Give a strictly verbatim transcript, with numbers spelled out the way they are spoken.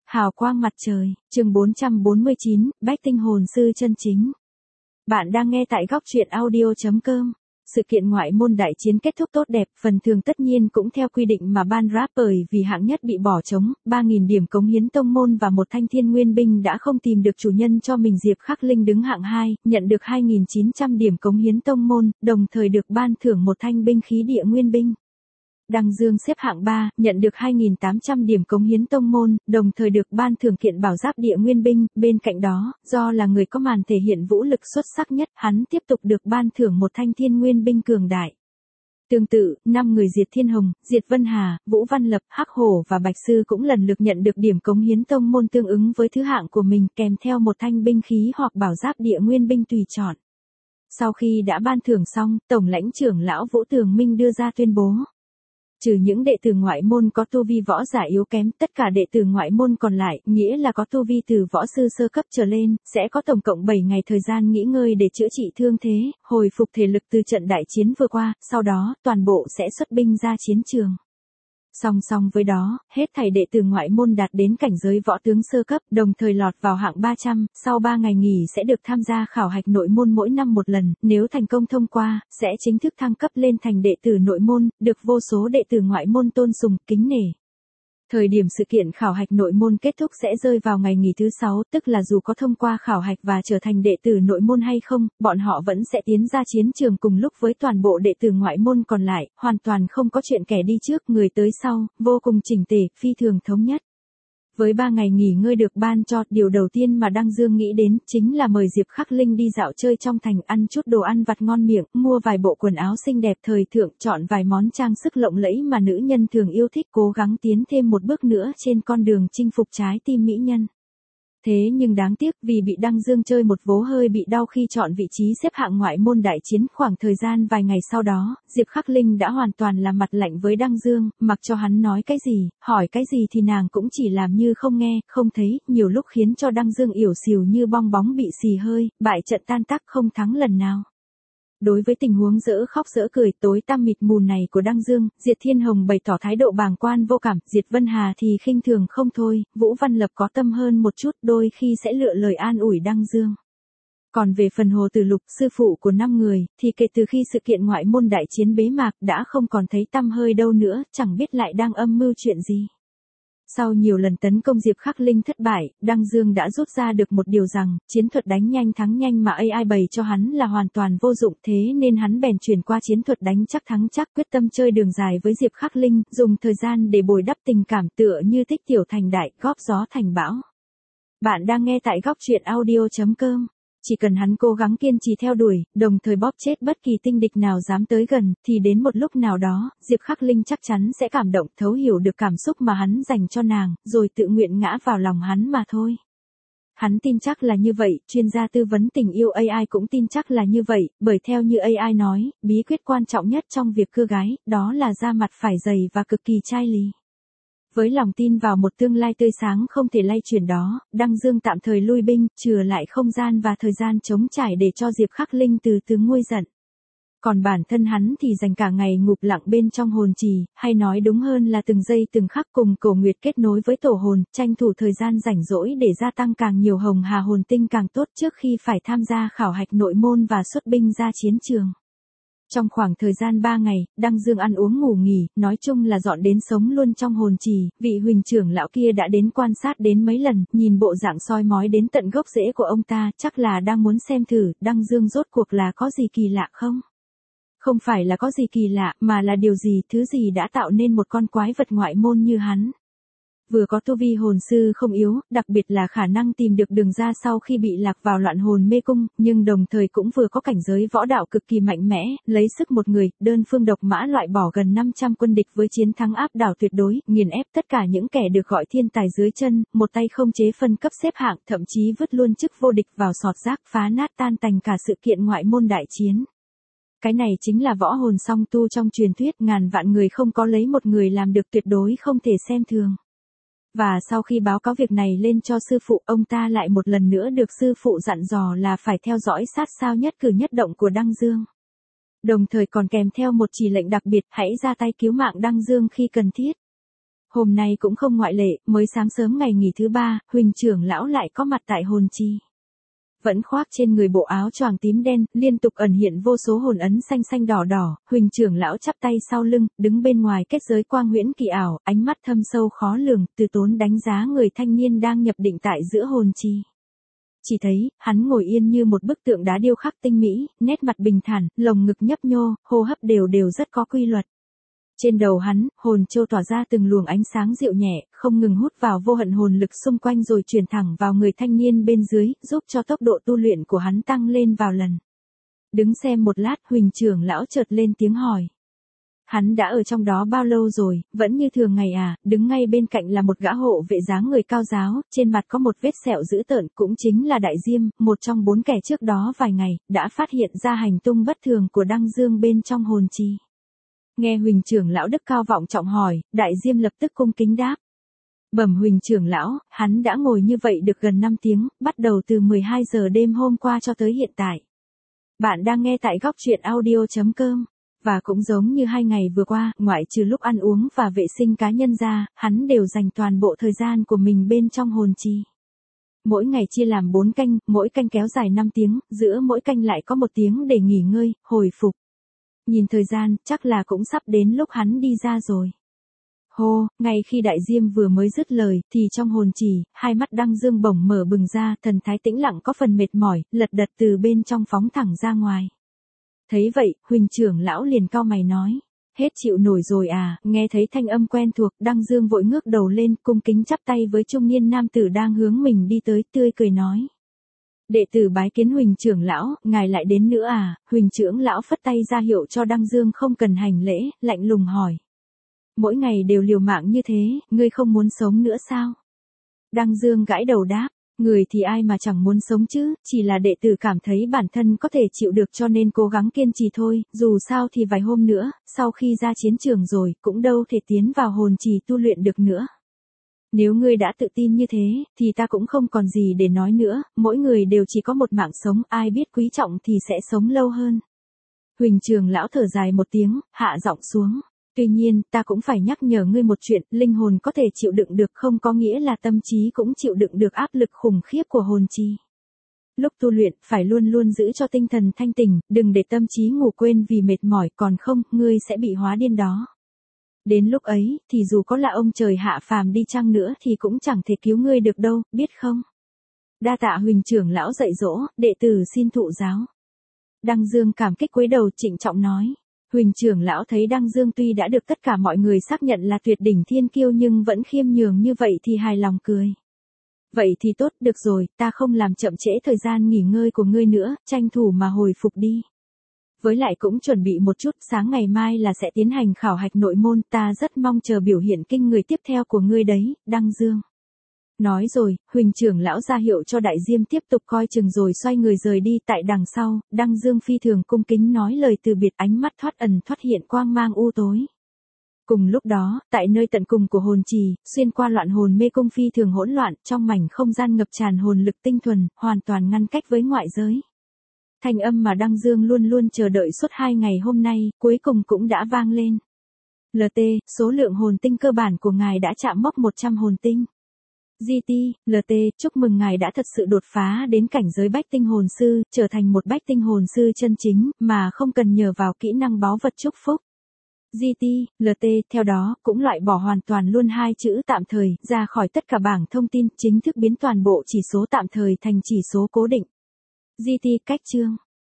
Hào quang mặt trời, chương bốn trăm bốn mươi chín, Bách tinh hồn sư chân chính. Bạn đang nghe tại góc truyện audio chấm com. Sự kiện ngoại môn đại chiến kết thúc tốt đẹp, phần thưởng tất nhiên cũng theo quy định mà ban rap bởi vì hạng nhất bị bỏ trống, ba nghìn điểm cống hiến tông môn và một thanh thiên nguyên binh đã không tìm được chủ nhân cho mình. Diệp Khắc Linh đứng hạng hai, nhận được hai nghìn chín trăm điểm cống hiến tông môn, đồng thời được ban thưởng một thanh binh khí địa nguyên binh. Đăng Dương xếp hạng ba, nhận được hai nghìn tám trăm điểm cống hiến tông môn, đồng thời được ban thưởng kiện bảo giáp địa nguyên binh. Bên cạnh đó, do là người có màn thể hiện vũ lực xuất sắc nhất, hắn tiếp tục được ban thưởng một thanh thiên nguyên binh cường đại. Tương tự, năm người Diệt Thiên Hồng, Diệt Vân Hà, Vũ Văn Lập, Hắc Hổ và Bạch Sư cũng lần lượt nhận được điểm cống hiến tông môn tương ứng với thứ hạng của mình, kèm theo một thanh binh khí hoặc bảo giáp địa nguyên binh tùy chọn. Sau khi đã ban thưởng xong, Tổng lãnh trưởng lão Vũ Tường Minh đưa ra tuyên bố. Trừ những đệ tử ngoại môn có tu vi võ giả yếu kém, tất cả đệ tử ngoại môn còn lại, nghĩa là có tu vi từ võ sư sơ cấp trở lên, sẽ có tổng cộng bảy ngày thời gian nghỉ ngơi để chữa trị thương thế, hồi phục thể lực từ trận đại chiến vừa qua, sau đó, toàn bộ sẽ xuất binh ra chiến trường. Song song với đó, hết thảy đệ tử ngoại môn đạt đến cảnh giới võ tướng sơ cấp, đồng thời lọt vào hạng ba trăm, sau ba ngày nghỉ sẽ được tham gia khảo hạch nội môn mỗi năm một lần, nếu thành công thông qua, sẽ chính thức thăng cấp lên thành đệ tử nội môn, được vô số đệ tử ngoại môn tôn sùng, kính nể. Thời điểm sự kiện khảo hạch nội môn kết thúc sẽ rơi vào ngày nghỉ thứ sáu, tức là dù có thông qua khảo hạch và trở thành đệ tử nội môn hay không, bọn họ vẫn sẽ tiến ra chiến trường cùng lúc với toàn bộ đệ tử ngoại môn còn lại, hoàn toàn không có chuyện kẻ đi trước người tới sau, vô cùng chỉnh tề, phi thường thống nhất. Với ba ngày nghỉ ngơi được ban cho, điều đầu tiên mà Đăng Dương nghĩ đến chính là mời Diệp Khắc Linh đi dạo chơi trong thành, ăn chút đồ ăn vặt ngon miệng, mua vài bộ quần áo xinh đẹp thời thượng, chọn vài món trang sức lộng lẫy mà nữ nhân thường yêu thích, cố gắng tiến thêm một bước nữa trên con đường chinh phục trái tim mỹ nhân. Thế nhưng đáng tiếc vì bị Đăng Dương chơi một vố hơi bị đau khi chọn vị trí xếp hạng ngoại môn đại chiến. Khoảng thời gian vài ngày sau đó, Diệp Khắc Linh đã hoàn toàn làm mặt lạnh với Đăng Dương, mặc cho hắn nói cái gì, hỏi cái gì thì nàng cũng chỉ làm như không nghe, không thấy, nhiều lúc khiến cho Đăng Dương ỉu xìu như bong bóng bị xì hơi, bại trận tan tác không thắng lần nào. Đối với tình huống dở khóc dở cười tối tăm mịt mù này của Đăng Dương, Diệt Thiên Hồng bày tỏ thái độ bàng quan vô cảm, Diệt Vân Hà thì khinh thường không thôi, Vũ Văn Lập có tâm hơn một chút, đôi khi sẽ lựa lời an ủi Đăng Dương. Còn về phần Hồ Tử Lục, sư phụ của năm người, thì kể từ khi sự kiện ngoại môn đại chiến bế mạc đã không còn thấy tăm hơi đâu nữa, chẳng biết lại đang âm mưu chuyện gì. Sau nhiều lần tấn công Diệp Khắc Linh thất bại, Đăng Dương đã rút ra được một điều rằng, chiến thuật đánh nhanh thắng nhanh mà a i bày cho hắn là hoàn toàn vô dụng, thế nên hắn bèn chuyển qua chiến thuật đánh chắc thắng chắc, quyết tâm chơi đường dài với Diệp Khắc Linh, dùng thời gian để bồi đắp tình cảm, tựa như tích tiểu thành đại, góp gió thành bão. Bạn đang nghe tại góc truyện audio chấm com. Chỉ cần hắn cố gắng kiên trì theo đuổi, đồng thời bóp chết bất kỳ tinh địch nào dám tới gần, thì đến một lúc nào đó, Diệp Khắc Linh chắc chắn sẽ cảm động, thấu hiểu được cảm xúc mà hắn dành cho nàng, rồi tự nguyện ngã vào lòng hắn mà thôi. Hắn tin chắc là như vậy, chuyên gia tư vấn tình yêu a i cũng tin chắc là như vậy, bởi theo như a i nói, bí quyết quan trọng nhất trong việc cưa gái, đó là da mặt phải dày và cực kỳ chai lì. Với lòng tin vào một tương lai tươi sáng không thể lay chuyển đó, Đăng Dương tạm thời lui binh, chừa lại không gian và thời gian trống trải để cho Diệp Khắc Linh từ từ nguôi giận. Còn bản thân hắn thì dành cả ngày ngụp lặng bên trong hồn trì, hay nói đúng hơn là từng giây từng khắc cùng Cổ Nguyệt kết nối với tổ hồn, tranh thủ thời gian rảnh rỗi để gia tăng càng nhiều hồng hà hồn tinh càng tốt trước khi phải tham gia khảo hạch nội môn và xuất binh ra chiến trường. Trong khoảng thời gian ba ngày, Đăng Dương ăn uống ngủ nghỉ, nói chung là dọn đến sống luôn trong hồn trì, vị huỳnh trưởng lão kia đã đến quan sát đến mấy lần, nhìn bộ dạng soi mói đến tận gốc rễ của ông ta, chắc là đang muốn xem thử, Đăng Dương rốt cuộc là có gì kỳ lạ không? Không phải là có gì kỳ lạ, mà là điều gì, thứ gì đã tạo nên một con quái vật ngoại môn như hắn. Vừa có tu vi hồn sư không yếu, đặc biệt là khả năng tìm được đường ra sau khi bị lạc vào loạn hồn mê cung, nhưng đồng thời cũng vừa có cảnh giới võ đạo cực kỳ mạnh mẽ, lấy sức một người, đơn phương độc mã loại bỏ gần năm trăm quân địch với chiến thắng áp đảo tuyệt đối, nghiền ép tất cả những kẻ được gọi thiên tài dưới chân, một tay không chế phân cấp xếp hạng, thậm chí vứt luôn chức vô địch vào sọt rác, phá nát tan tành cả sự kiện ngoại môn đại chiến. Cái này chính là võ hồn song tu trong truyền thuyết, ngàn vạn người không có lấy một người làm được, tuyệt đối không thể xem thường. Và sau khi báo cáo việc này lên cho sư phụ, ông ta lại một lần nữa được sư phụ dặn dò là phải theo dõi sát sao nhất cử nhất động của Đăng Dương. Đồng thời còn kèm theo một chỉ lệnh đặc biệt, hãy ra tay cứu mạng Đăng Dương khi cần thiết. Hôm nay cũng không ngoại lệ, mới sáng sớm ngày nghỉ thứ ba, Huỳnh trưởng lão lại có mặt tại hồn trì. Vẫn khoác trên người bộ áo choàng tím đen, liên tục ẩn hiện vô số hồn ấn xanh xanh đỏ đỏ, Huỳnh trưởng lão chắp tay sau lưng, đứng bên ngoài kết giới quang huyễn kỳ ảo, ánh mắt thâm sâu khó lường, từ tốn đánh giá người thanh niên đang nhập định tại giữa hồn trì. Chỉ thấy, hắn ngồi yên như một bức tượng đá điêu khắc tinh mỹ, nét mặt bình thản, lồng ngực nhấp nhô, hô hấp đều đều rất có quy luật. Trên đầu hắn, hồn châu tỏa ra từng luồng ánh sáng dịu nhẹ, không ngừng hút vào vô hạn hồn lực xung quanh rồi truyền thẳng vào người thanh niên bên dưới, giúp cho tốc độ tu luyện của hắn tăng lên vào lần. Đứng xem một lát, Huỳnh trưởng lão chợt lên tiếng hỏi. Hắn đã ở trong đó bao lâu rồi, vẫn như thường ngày à, đứng ngay bên cạnh là một gã hộ vệ dáng người cao giáo, trên mặt có một vết sẹo dữ tợn, cũng chính là Đại Diêm, một trong bốn kẻ trước đó vài ngày, đã phát hiện ra hành tung bất thường của Đăng Dương bên trong hồn trì. Nghe Huỳnh trưởng lão đức cao vọng trọng hỏi, Đại Diêm lập tức cung kính đáp. Bẩm Huỳnh trưởng lão, hắn đã ngồi như vậy được gần năm tiếng, bắt đầu từ mười hai giờ đêm hôm qua cho tới hiện tại. Bạn đang nghe tại góc truyện audio chấm com. Và cũng giống như hai ngày vừa qua, ngoại trừ lúc ăn uống và vệ sinh cá nhân ra, hắn đều dành toàn bộ thời gian của mình bên trong hồn trì. Mỗi ngày chia làm bốn canh, mỗi canh kéo dài năm tiếng, giữa mỗi canh lại có một tiếng để nghỉ ngơi, hồi phục. Nhìn thời gian, chắc là cũng sắp đến lúc hắn đi ra rồi. Hô, ngay khi Đại Diêm vừa mới dứt lời, thì trong hồn trì, hai mắt Đăng Dương bỗng mở bừng ra, thần thái tĩnh lặng có phần mệt mỏi, lật đật từ bên trong phóng thẳng ra ngoài. Thấy vậy, Huỳnh trưởng lão liền cau mày nói. Hết chịu nổi rồi à, nghe thấy thanh âm quen thuộc, Đăng Dương vội ngước đầu lên, cung kính chắp tay với trung niên nam tử đang hướng mình đi tới, tươi cười nói. Đệ tử bái kiến Huỳnh trưởng lão, ngài lại đến nữa à, Huỳnh trưởng lão phất tay ra hiệu cho Đăng Dương không cần hành lễ, lạnh lùng hỏi. Mỗi ngày đều liều mạng như thế, ngươi không muốn sống nữa sao? Đăng Dương gãi đầu đáp. Người thì ai mà chẳng muốn sống chứ, chỉ là đệ tử cảm thấy bản thân có thể chịu được cho nên cố gắng kiên trì thôi, dù sao thì vài hôm nữa, sau khi ra chiến trường rồi, cũng đâu thể tiến vào hồn trì tu luyện được nữa. Nếu ngươi đã tự tin như thế, thì ta cũng không còn gì để nói nữa, mỗi người đều chỉ có một mạng sống, ai biết quý trọng thì sẽ sống lâu hơn. Huỳnh trưởng lão thở dài một tiếng, hạ giọng xuống. Tuy nhiên, ta cũng phải nhắc nhở ngươi một chuyện, linh hồn có thể chịu đựng được không có nghĩa là tâm trí cũng chịu đựng được áp lực khủng khiếp của hồn trì. Lúc tu luyện, phải luôn luôn giữ cho tinh thần thanh tỉnh, đừng để tâm trí ngủ quên vì mệt mỏi, còn không, ngươi sẽ bị hóa điên đó. Đến lúc ấy, thì dù có là ông trời hạ phàm đi chăng nữa thì cũng chẳng thể cứu ngươi được đâu, biết không? Đa tạ Huỳnh trưởng lão dạy dỗ, đệ tử xin thụ giáo. Đăng Dương cảm kích cúi đầu trịnh trọng nói. Huỳnh trưởng lão thấy Đăng Dương tuy đã được tất cả mọi người xác nhận là tuyệt đỉnh thiên kiêu nhưng vẫn khiêm nhường như vậy thì hài lòng cười. Vậy thì tốt, được rồi, ta không làm chậm trễ thời gian nghỉ ngơi của ngươi nữa, tranh thủ mà hồi phục đi. Với lại cũng chuẩn bị một chút, sáng ngày mai là sẽ tiến hành khảo hạch nội môn, ta rất mong chờ biểu hiện kinh người tiếp theo của ngươi đấy, Đăng Dương. Nói rồi, Huỳnh trưởng lão ra hiệu cho Đại Diêm tiếp tục coi chừng rồi xoay người rời đi tại đằng sau, Đăng Dương phi thường cung kính nói lời từ biệt, ánh mắt thoát ẩn thoát hiện quang mang u tối. Cùng lúc đó, tại nơi tận cùng của hồn trì, xuyên qua loạn hồn mê cung phi thường hỗn loạn, trong mảnh không gian ngập tràn hồn lực tinh thuần, hoàn toàn ngăn cách với ngoại giới. Thanh âm mà Đăng Dương luôn luôn chờ đợi suốt hai ngày hôm nay, cuối cùng cũng đã vang lên. lờ tê, số lượng hồn tinh cơ bản của ngài đã chạm mốc một trăm hồn tinh. giê tê, lờ tê, chúc mừng ngài đã thật sự đột phá đến cảnh giới bách tinh hồn sư, trở thành một bách tinh hồn sư chân chính, mà không cần nhờ vào kỹ năng báu vật chúc phúc. giê tê, lờ tê, theo đó, cũng loại bỏ hoàn toàn luôn hai chữ tạm thời, ra khỏi tất cả bảng thông tin, chính thức biến toàn bộ chỉ số tạm thời thành chỉ số cố định. giê tê, cách chương.